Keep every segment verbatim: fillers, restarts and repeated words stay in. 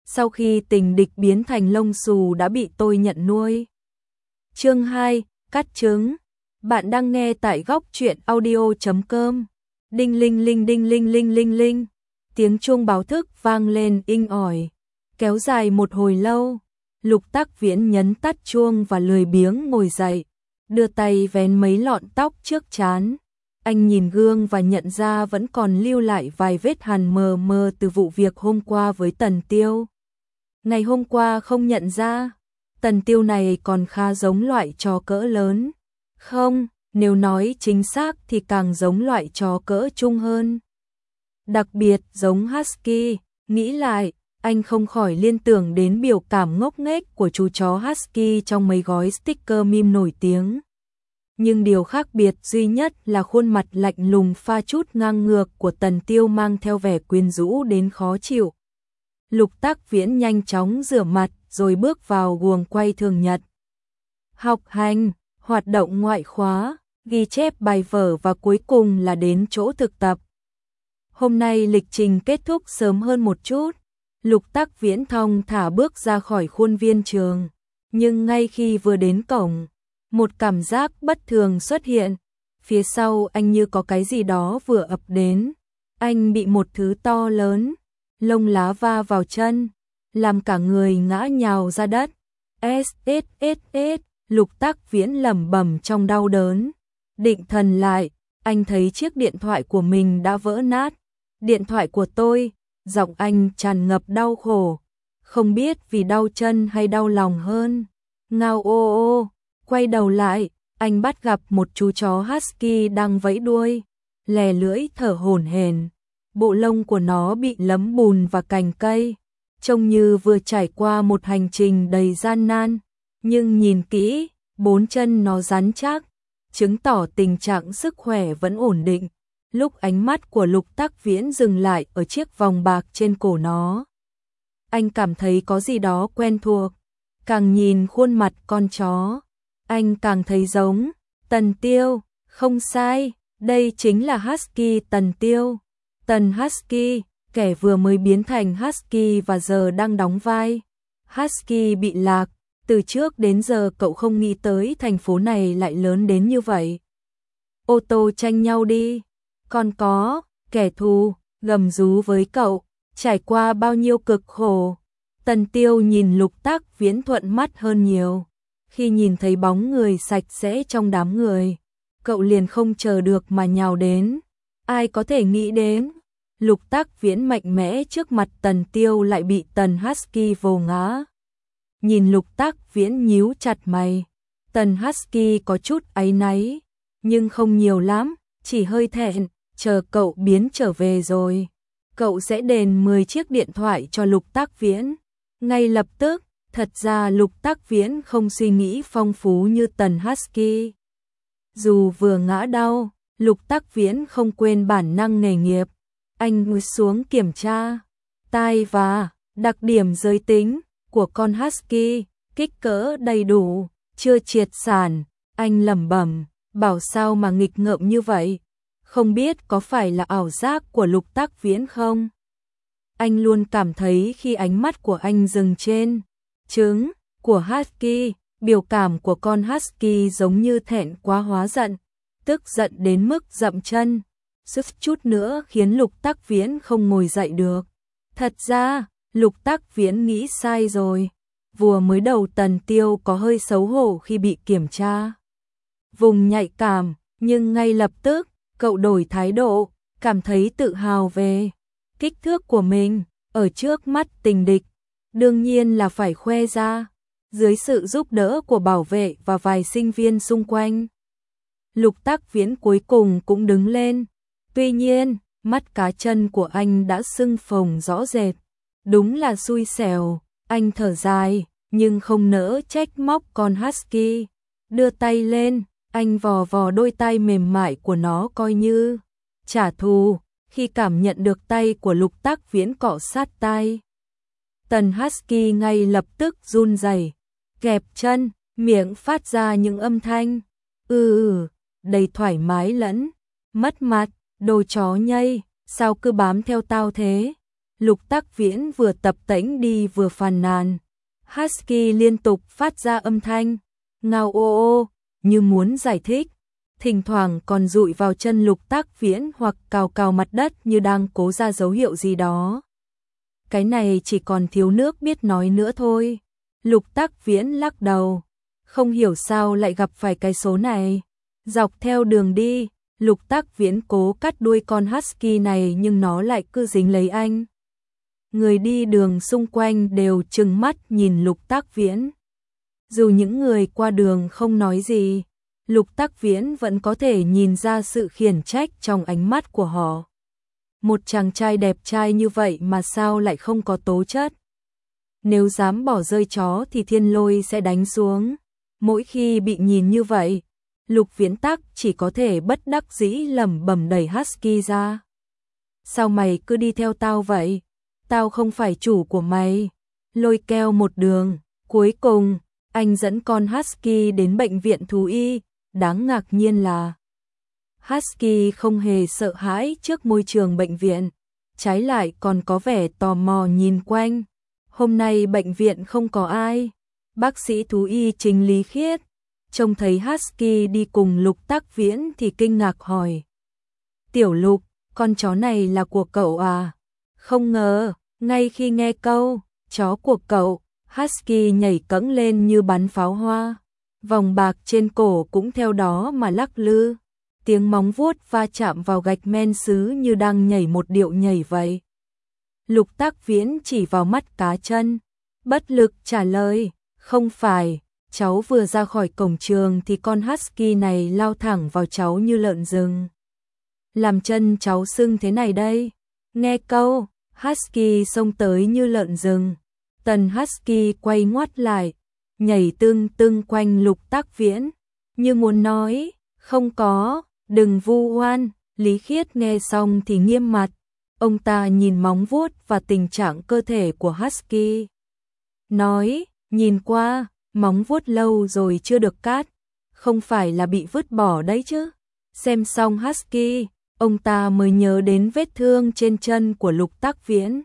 sau khi tình địch biến thành lông xù đã bị tôi nhận nuôi. Chương hai, cắt trứng. Bạn đang nghe tại góc truyện audio chấm com. Đinh linh linh đinh linh linh linh linh. Tiếng chuông báo thức vang lên inh ỏi, kéo dài một hồi lâu. Lục Tắc Viễn nhấn tắt chuông và lười biếng ngồi dậy, đưa tay vén mấy lọn tóc trước trán. Anh nhìn gương và nhận ra vẫn còn lưu lại vài vết hằn mờ mờ từ vụ việc hôm qua với Tần Tiêu. Ngày hôm qua không nhận ra, Tần Tiêu này còn khá giống loại chó cỡ lớn. Không, nếu nói chính xác thì càng giống loại chó cỡ trung hơn. Đặc biệt giống Husky, nghĩ lại, anh không khỏi liên tưởng đến biểu cảm ngốc nghếch của chú chó Husky trong mấy gói sticker meme nổi tiếng. Nhưng điều khác biệt duy nhất là khuôn mặt lạnh lùng pha chút ngang ngược của Tần Tiêu mang theo vẻ quyến rũ đến khó chịu. Lục Tắc Viễn nhanh chóng rửa mặt rồi bước vào guồng quay thường nhật. Học hành, hoạt động ngoại khóa, ghi chép bài vở và cuối cùng là đến chỗ thực tập. Hôm nay lịch trình kết thúc sớm hơn một chút. Lục Tắc Viễn thong thả bước ra khỏi khuôn viên trường. Nhưng ngay khi vừa đến cổng, một cảm giác bất thường xuất hiện. Phía sau anh như có cái gì đó vừa ập đến. Anh bị một thứ to lớn, lông lá va vào chân, làm cả người ngã nhào ra đất. S S S S, Lục Tắc Viễn lẩm bẩm trong đau đớn. Định thần lại, anh thấy chiếc điện thoại của mình đã vỡ nát. Điện thoại của tôi, giọng anh tràn ngập đau khổ. Không biết vì đau chân hay đau lòng hơn. Ngao ô ô, quay đầu lại, anh bắt gặp một chú chó Husky đang vẫy đuôi, lè lưỡi thở hổn hển. Bộ lông của nó bị lấm bùn và cành cây, trông như vừa trải qua một hành trình đầy gian nan. Nhưng nhìn kỹ, bốn chân nó rắn chắc, chứng tỏ tình trạng sức khỏe vẫn ổn định. Lúc ánh mắt của Lục Tắc Viễn dừng lại ở chiếc vòng bạc trên cổ nó, anh cảm thấy có gì đó quen thuộc. Càng nhìn khuôn mặt con chó, anh càng thấy giống Tần Tiêu. Không sai, đây chính là Husky Tần Tiêu. Tần Husky, kẻ vừa mới biến thành Husky và giờ đang đóng vai Husky bị lạc. Từ trước đến giờ cậu không nghĩ tới thành phố này lại lớn đến như vậy. Ô tô tranh nhau đi, còn có kẻ thù gầm rú với cậu, trải qua bao nhiêu cực khổ. Tần Tiêu nhìn Lục Tắc Viễn thuận mắt hơn nhiều. Khi nhìn thấy bóng người sạch sẽ trong đám người, cậu liền không chờ được mà nhào đến. Ai có thể nghĩ đến, Lục Tắc Viễn mạnh mẽ trước mặt Tần Tiêu lại bị Tần Husky vồ ngã. Nhìn Lục Tắc Viễn nhíu chặt mày, Tần Husky có chút áy náy, nhưng không nhiều lắm, chỉ hơi thẹn. Chờ cậu biến trở về rồi, cậu sẽ đền mười chiếc điện thoại cho Lục Tắc Viễn. Ngay lập tức, thật ra Lục Tắc Viễn không suy nghĩ phong phú như Tần Husky. Dù vừa ngã đau, Lục Tắc Viễn không quên bản năng nghề nghiệp. Anh ngồi xuống kiểm tra tai và đặc điểm giới tính của con Husky, kích cỡ đầy đủ, chưa triệt sản. Anh lẩm bẩm, bảo sao mà nghịch ngợm như vậy. Không biết có phải là ảo giác của Lục Tắc Viễn không? Anh luôn cảm thấy khi ánh mắt của anh dừng trên trứng của Husky, biểu cảm của con Husky giống như thẹn quá hóa giận, tức giận đến mức dậm chân, suýt chút nữa khiến Lục Tắc Viễn không ngồi dậy được. Thật ra, Lục Tắc Viễn nghĩ sai rồi. Vừa mới đầu Tần Tiêu có hơi xấu hổ khi bị kiểm tra vùng nhạy cảm, nhưng ngay lập tức cậu đổi thái độ, cảm thấy tự hào về kích thước của mình ở trước mắt tình địch. Đương nhiên là phải khoe ra, dưới sự giúp đỡ của bảo vệ và vài sinh viên xung quanh. Lục Tắc Viễn cuối cùng cũng đứng lên. Tuy nhiên, mắt cá chân của anh đã sưng phồng rõ rệt. Đúng là xui xẻo, anh thở dài, nhưng không nỡ trách móc con Husky. Đưa tay lên, anh vò vò đôi tay mềm mại của nó coi như trả thù. Khi cảm nhận được tay của Lục Tắc Viễn cọ sát tay, Tần Husky ngay lập tức run rẩy, kẹp chân, miệng phát ra những âm thanh ừ ừ, đầy thoải mái lẫn mất mặt. Đồ chó nhây, sao cứ bám theo tao thế? Lục Tắc Viễn vừa tập tễnh đi vừa phàn nàn. Husky liên tục phát ra âm thanh, ngao ô ô, như muốn giải thích. Thỉnh thoảng còn dụi vào chân Lục Tắc Viễn hoặc cào cào mặt đất như đang cố ra dấu hiệu gì đó. Cái này chỉ còn thiếu nước biết nói nữa thôi. Lục Tắc Viễn lắc đầu, không hiểu sao lại gặp phải cái số này. Dọc theo đường đi, Lục Tắc Viễn cố cắt đuôi con Husky này nhưng nó lại cứ dính lấy anh. Người đi đường xung quanh đều trừng mắt nhìn Lục Tắc Viễn. Dù những người qua đường không nói gì, Lục Tắc Viễn vẫn có thể nhìn ra sự khiển trách trong ánh mắt của họ. Một chàng trai đẹp trai như vậy mà sao lại không có tố chất? Nếu dám bỏ rơi chó thì thiên lôi sẽ đánh xuống. Mỗi khi bị nhìn như vậy, Lục Viễn Tắc chỉ có thể bất đắc dĩ lẩm bẩm đẩy Husky ra. Sao mày cứ đi theo tao vậy? Tao không phải chủ của mày. Lôi keo một đường, cuối cùng, anh dẫn con Husky đến bệnh viện thú y. Đáng ngạc nhiên là Husky không hề sợ hãi trước môi trường bệnh viện, trái lại còn có vẻ tò mò nhìn quanh. Hôm nay bệnh viện không có ai. Bác sĩ thú y Trình Lý Khiết trông thấy Husky đi cùng Lục Tắc Viễn thì kinh ngạc hỏi: Tiểu Lục, con chó này là của cậu à? Không ngờ, ngay khi nghe câu chó của cậu, Husky nhảy cẫng lên như bắn pháo hoa. Vòng bạc trên cổ cũng theo đó mà lắc lư. Tiếng móng vuốt va chạm vào gạch men sứ như đang nhảy một điệu nhảy vậy. Lục Tắc Viễn chỉ vào mắt cá chân, bất lực trả lời: Không phải. Cháu vừa ra khỏi cổng trường thì con Husky này lao thẳng vào cháu như lợn rừng. Làm chân cháu sưng thế này đây. Nghe câu Husky xông tới như lợn rừng, Tần Husky quay ngoắt lại, nhảy tưng tưng quanh Lục Tắc Viễn, như muốn nói: Không có, đừng vu oan. Lý Khiết nghe xong thì nghiêm mặt. Ông ta nhìn móng vuốt và tình trạng cơ thể của Husky, nói: Nhìn qua, móng vuốt lâu rồi chưa được cắt, không phải là bị vứt bỏ đấy chứ. Xem xong Husky, ông ta mới nhớ đến vết thương trên chân của Lục Tắc Viễn.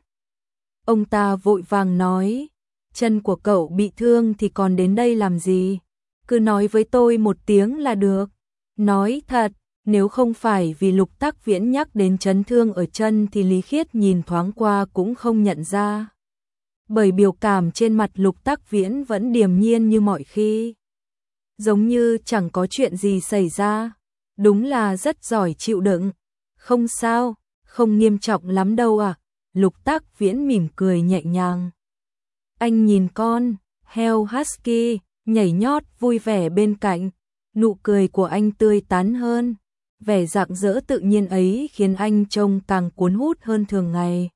Ông ta vội vàng nói: Chân của cậu bị thương thì còn đến đây làm gì? Cứ nói với tôi một tiếng là được. Nói thật, nếu không phải vì Lục Tắc Viễn nhắc đến chấn thương ở chân thì Lý Khiết nhìn thoáng qua cũng không nhận ra. Bởi biểu cảm trên mặt Lục Tắc Viễn vẫn điềm nhiên như mọi khi, giống như chẳng có chuyện gì xảy ra. Đúng là rất giỏi chịu đựng. Không sao, không nghiêm trọng lắm đâu à. Lục Tắc Viễn mỉm cười nhẹ nhàng. Anh nhìn con heo Husky nhảy nhót vui vẻ bên cạnh, nụ cười của anh tươi tắn hơn. Vẻ rạng rỡ tự nhiên ấy khiến anh trông càng cuốn hút hơn thường ngày.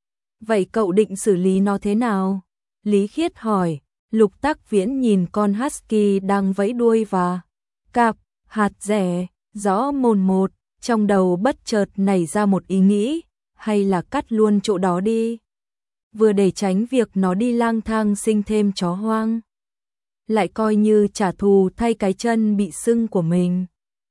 Vậy cậu định xử lý nó thế nào? Lý Khiết hỏi. Lục Tắc Viễn nhìn con Husky đang vẫy đuôi và cạp hạt rẻ rõ mồn một, trong đầu bất chợt nảy ra một ý nghĩ, hay là cắt luôn chỗ đó đi, vừa để tránh việc nó đi lang thang sinh thêm chó hoang, lại coi như trả thù thay cái chân bị sưng của mình.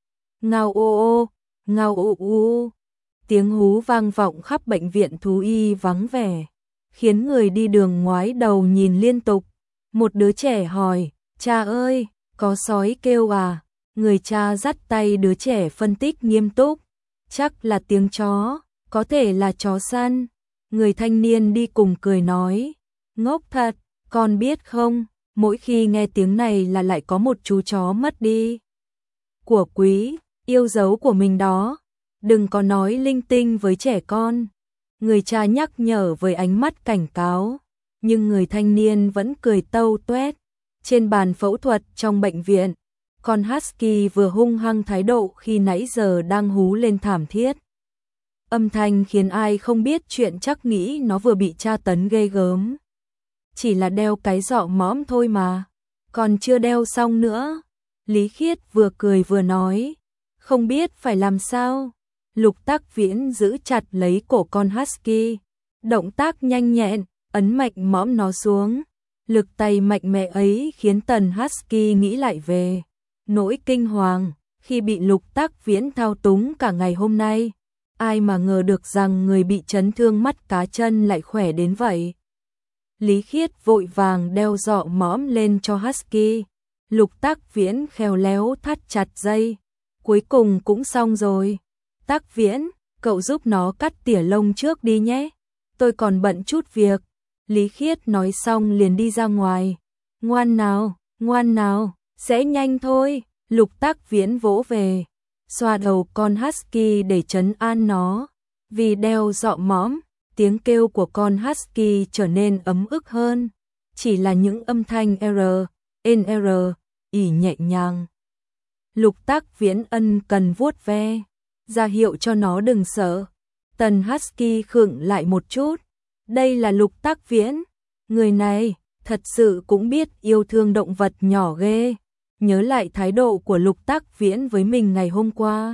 Ngao ô ô, ngao ô ô. Tiếng hú vang vọng khắp bệnh viện thú y vắng vẻ, khiến người đi đường ngoái đầu nhìn liên tục. Một đứa trẻ hỏi: Cha ơi, có sói kêu à? Người cha dắt tay đứa trẻ phân tích nghiêm túc: Chắc là tiếng chó, có thể là chó săn. Người thanh niên đi cùng cười nói: Ngốc thật, con biết không, mỗi khi nghe tiếng này là lại có một chú chó mất đi. Của quý, yêu dấu của mình đó. Đừng có nói linh tinh với trẻ con. Người cha nhắc nhở với ánh mắt cảnh cáo, nhưng người thanh niên vẫn cười tâu tuét. Trên bàn phẫu thuật trong bệnh viện, con Husky vừa hung hăng thái độ khi nãy giờ đang hú lên thảm thiết. Âm thanh khiến ai không biết chuyện chắc nghĩ nó vừa bị tra tấn ghê gớm. Chỉ là đeo cái giọ mõm thôi mà, còn chưa đeo xong nữa. Lý Khiết vừa cười vừa nói: Không biết phải làm sao. Lục Tắc Viễn giữ chặt lấy cổ con Husky, động tác nhanh nhẹn, ấn mạnh mõm nó xuống. Lực tay mạnh mẽ ấy khiến Tần Husky nghĩ lại về nỗi kinh hoàng khi bị Lục Tắc Viễn thao túng cả ngày hôm nay. ai mà ngờ được rằng người bị chấn thương mắt cá chân lại khỏe đến vậy. Lý Khiết vội vàng đeo dọ mõm lên cho Husky. Lục Tác Viễn khéo léo thắt chặt dây. Cuối cùng cũng xong rồi. Tác Viễn, cậu giúp nó cắt tỉa lông trước đi nhé. Tôi còn bận chút việc. Lý Khiết nói xong liền đi ra ngoài. Ngoan nào, ngoan nào, sẽ nhanh thôi. Lục Tác Viễn vỗ về, xoa đầu con Husky để trấn an nó. Vì đeo dọ mõm, tiếng kêu của con Husky trở nên ấm ức hơn. Chỉ là những âm thanh R, N R, ỉ nhẹ nhàng. Lục Tác Viễn ân cần vuốt ve, ra hiệu cho nó đừng sợ. Tần Husky khựng lại một chút. Đây là Lục Tác Viễn. Người này, thật sự cũng biết yêu thương động vật nhỏ ghê. Nhớ lại thái độ của Lục Tác Viễn với mình ngày hôm qua.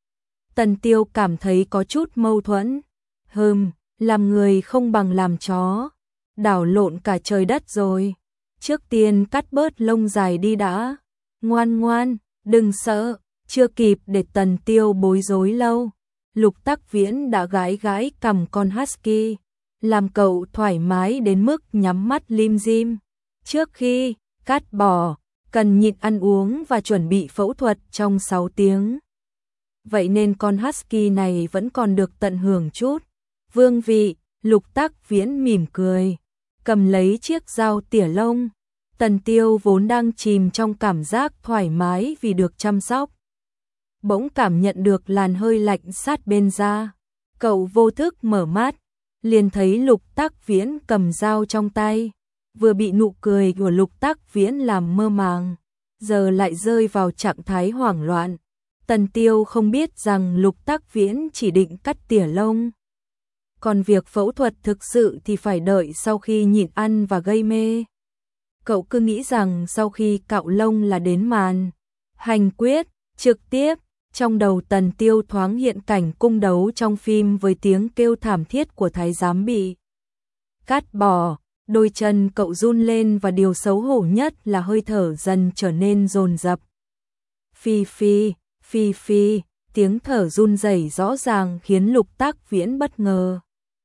Tần Tiêu cảm thấy có chút mâu thuẫn. Hừm, làm người không bằng làm chó. Đảo lộn cả trời đất rồi. Trước tiên cắt bớt lông dài đi đã. Ngoan ngoan, đừng sợ. Chưa kịp để Tần Tiêu bối rối lâu. Lục Tác Viễn đã gãi gãi cằm con Husky. Làm cậu thoải mái đến mức nhắm mắt lim dim. Trước khi cắt bỏ, cần nhịn ăn uống và chuẩn bị phẫu thuật trong sáu tiếng. Vậy nên con Husky này vẫn còn được tận hưởng chút vương vị. Lục Tác Viễn mỉm cười, cầm lấy chiếc dao tỉa lông. Tần Tiêu vốn đang chìm trong cảm giác thoải mái vì được chăm sóc, bỗng cảm nhận được làn hơi lạnh sát bên da. Cậu vô thức mở mắt, liền thấy Lục Tác Viễn cầm dao trong tay. Vừa bị nụ cười của Lục Tác Viễn làm mơ màng, giờ lại rơi vào trạng thái hoảng loạn. Tần Tiêu không biết rằng Lục Tác Viễn chỉ định cắt tỉa lông. Còn việc phẫu thuật thực sự thì phải đợi sau khi nhịn ăn và gây mê. Cậu cứ nghĩ rằng sau khi cạo lông là đến màn hành quyết, trực tiếp. Trong đầu Tần Tiêu thoáng hiện cảnh cung đấu trong phim với tiếng kêu thảm thiết của thái giám bị cắt bỏ. Đôi chân cậu run lên và điều xấu hổ nhất là hơi thở dần trở nên dồn dập. Phi phi, phi phi, tiếng thở run rẩy rõ ràng khiến Lục Tác Viễn bất ngờ.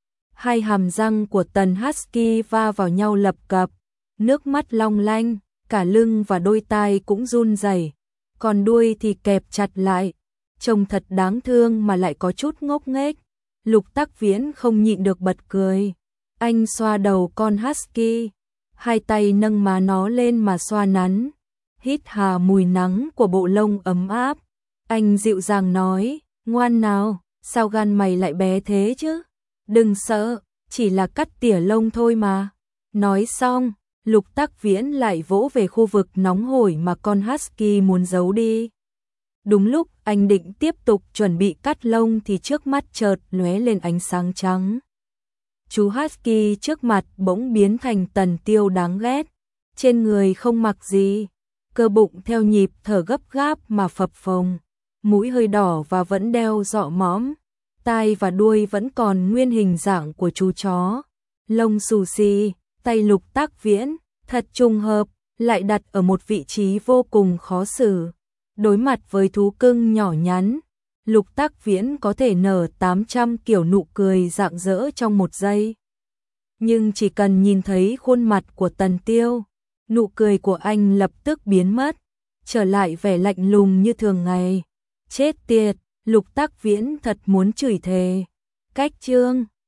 Hai hàm răng của Tần Husky va vào nhau lập cập, nước mắt long lanh, cả lưng và đôi tai cũng run rẩy, còn đuôi thì kẹp chặt lại, trông thật đáng thương mà lại có chút ngốc nghếch. Lục Tác Viễn không nhịn được bật cười. Anh xoa đầu con Husky, hai tay nâng má nó lên mà xoa nắn, hít hà mùi nắng của bộ lông ấm áp. Anh dịu dàng nói, ngoan nào, sao gan mày lại bé thế chứ? Đừng sợ, chỉ là cắt tỉa lông thôi mà. Nói xong, Lục Tác Viễn lại vỗ về khu vực nóng hổi mà con Husky muốn giấu đi. Đúng lúc anh định tiếp tục chuẩn bị cắt lông thì trước mắt chợt lóe lên ánh sáng trắng. Chú Husky trước mặt bỗng biến thành Tần Tiêu đáng ghét. Trên người không mặc gì, cơ bụng theo nhịp thở gấp gáp mà phập phồng, mũi hơi đỏ và vẫn đeo dọ mõm, tai và đuôi vẫn còn nguyên hình dạng của chú chó. Lông xù xì, tay Lục Tác Viễn, thật trùng hợp, lại đặt ở một vị trí vô cùng khó xử. Đối mặt với thú cưng nhỏ nhắn, Lục Tác Viễn có thể nở tám trăm kiểu nụ cười rạng rỡ trong một giây. Nhưng chỉ cần nhìn thấy khuôn mặt của Tần Tiêu, nụ cười của anh lập tức biến mất, trở lại vẻ lạnh lùng như thường ngày. Chết tiệt, Lục Tác Viễn thật muốn chửi thề. Cách chương